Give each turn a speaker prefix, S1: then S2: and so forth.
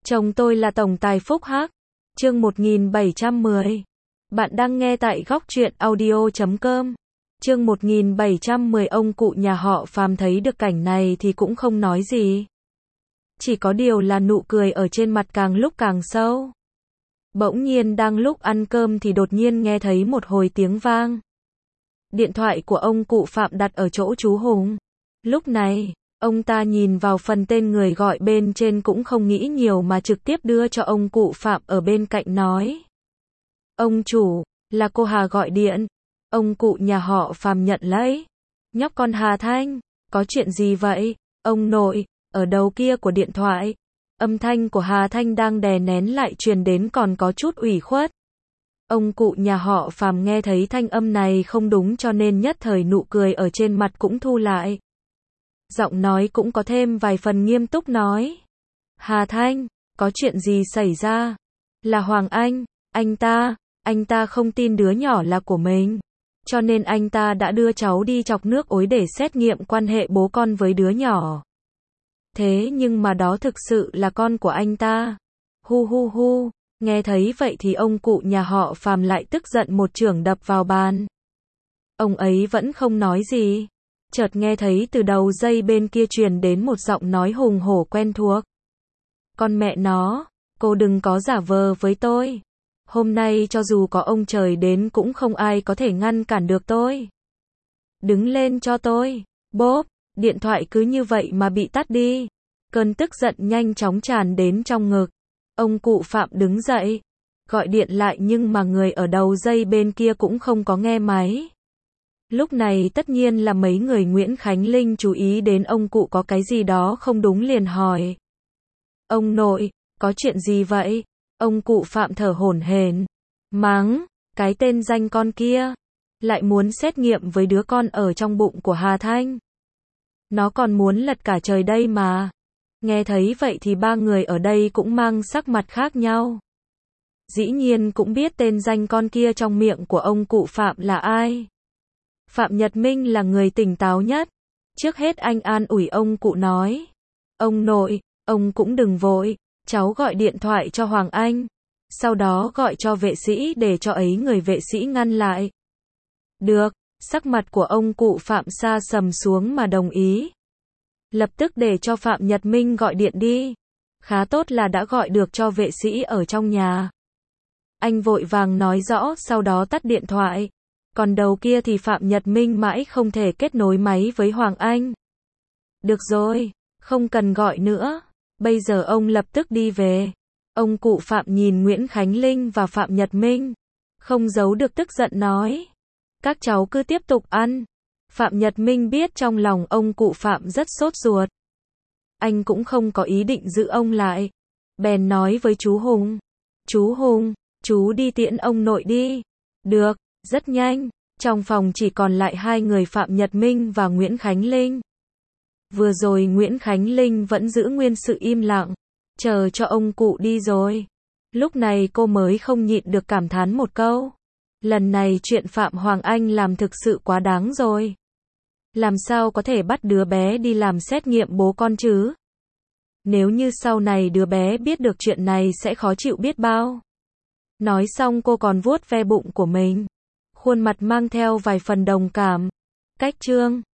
S1: Chồng tôi là tổng tài Phúc Hắc. Chương 1710. Bạn đang nghe tại góc truyện audio.com. Chương 1710. Ông cụ nhà họ Phàm thấy được cảnh này thì cũng không nói gì. Chỉ có điều là nụ cười ở trên mặt càng lúc càng sâu. Bỗng nhiên đang lúc ăn cơm thì đột nhiên nghe thấy một hồi tiếng vang. Điện thoại của ông cụ Phạm đặt ở chỗ chú Hùng. Lúc này, ông ta nhìn vào phần tên người gọi bên trên cũng không nghĩ nhiều mà trực tiếp đưa cho ông cụ Phạm ở bên cạnh nói. Ông chủ, là cô Hà gọi điện. Ông cụ nhà họ Phàm nhận lấy. Nhóc con Hà Thanh, có chuyện gì vậy? Ông nội, ở đầu kia của điện thoại. Âm thanh của Hà Thanh đang đè nén lại truyền đến còn có chút ủy khuất. Ông cụ nhà họ Phàm nghe thấy thanh âm này không đúng cho nên nhất thời nụ cười ở trên mặt cũng thu lại. Giọng nói cũng có thêm vài phần nghiêm túc nói. Hà Thanh, có chuyện gì xảy ra? Là Hoàng Anh, anh ta không tin đứa nhỏ là của mình. Cho nên anh ta đã đưa cháu đi chọc nước ối để xét nghiệm quan hệ bố con với đứa nhỏ. Thế nhưng mà đó thực sự là con của anh ta. Hu hu hu, nghe thấy vậy thì ông cụ nhà họ Phàm lại tức giận một chưởng đập vào bàn. Ông ấy vẫn không nói gì. Chợt nghe thấy từ đầu dây bên kia truyền đến một giọng nói hùng hổ quen thuộc. Con mẹ nó, cô đừng có giả vờ với tôi. Hôm nay cho dù có ông trời đến cũng không ai có thể ngăn cản được tôi. Đứng lên cho tôi. Bốp, điện thoại cứ như vậy mà bị tắt đi. Cơn tức giận nhanh chóng tràn đến trong ngực. Ông cụ Phạm đứng dậy, gọi điện lại nhưng mà người ở đầu dây bên kia cũng không có nghe máy. Lúc này tất nhiên là mấy người Nguyễn Khánh Linh chú ý đến ông cụ có cái gì đó không đúng liền hỏi. Ông nội, có chuyện gì vậy? Ông cụ Phạm thở hổn hển, mắng, cái tên danh con kia, lại muốn xét nghiệm với đứa con ở trong bụng của Hà Thanh. Nó còn muốn lật cả trời đây mà. Nghe thấy vậy thì ba người ở đây cũng mang sắc mặt khác nhau. Dĩ nhiên cũng biết tên danh con kia trong miệng của ông cụ Phạm là ai. Phạm Nhật Minh là người tỉnh táo nhất. Trước hết anh an ủi ông cụ nói. Ông nội, ông cũng đừng vội, cháu gọi điện thoại cho Hoàng Anh. Sau đó gọi cho vệ sĩ để cho ấy người vệ sĩ ngăn lại. Được, sắc mặt của ông cụ Phạm sa sầm xuống mà đồng ý. Lập tức để cho Phạm Nhật Minh gọi điện đi. Khá tốt là đã gọi được cho vệ sĩ ở trong nhà. Anh vội vàng nói rõ sau đó tắt điện thoại. Còn đầu kia thì Phạm Nhật Minh mãi không thể kết nối máy với Hoàng Anh. Được rồi, không cần gọi nữa. Bây giờ ông lập tức đi về. Ông cụ Phạm nhìn Nguyễn Khánh Linh và Phạm Nhật Minh. Không giấu được tức giận nói. Các cháu cứ tiếp tục ăn. Phạm Nhật Minh biết trong lòng ông cụ Phạm rất sốt ruột. Anh cũng không có ý định giữ ông lại. Bèn nói với chú Hùng. Chú Hùng, chú đi tiễn ông nội đi. Được, rất nhanh. Trong phòng chỉ còn lại hai người Phạm Nhật Minh và Nguyễn Khánh Linh. Vừa rồi Nguyễn Khánh Linh vẫn giữ nguyên sự im lặng. Chờ cho ông cụ đi rồi. Lúc này cô mới không nhịn được cảm thán một câu. Lần này chuyện Phạm Hoàng Anh làm thực sự quá đáng rồi. Làm sao có thể bắt đứa bé đi làm xét nghiệm bố con chứ? Nếu như sau này đứa bé biết được chuyện này sẽ khó chịu biết bao. Nói xong cô còn vuốt ve bụng của mình. Khuôn mặt mang theo vài phần đồng cảm. Cách chương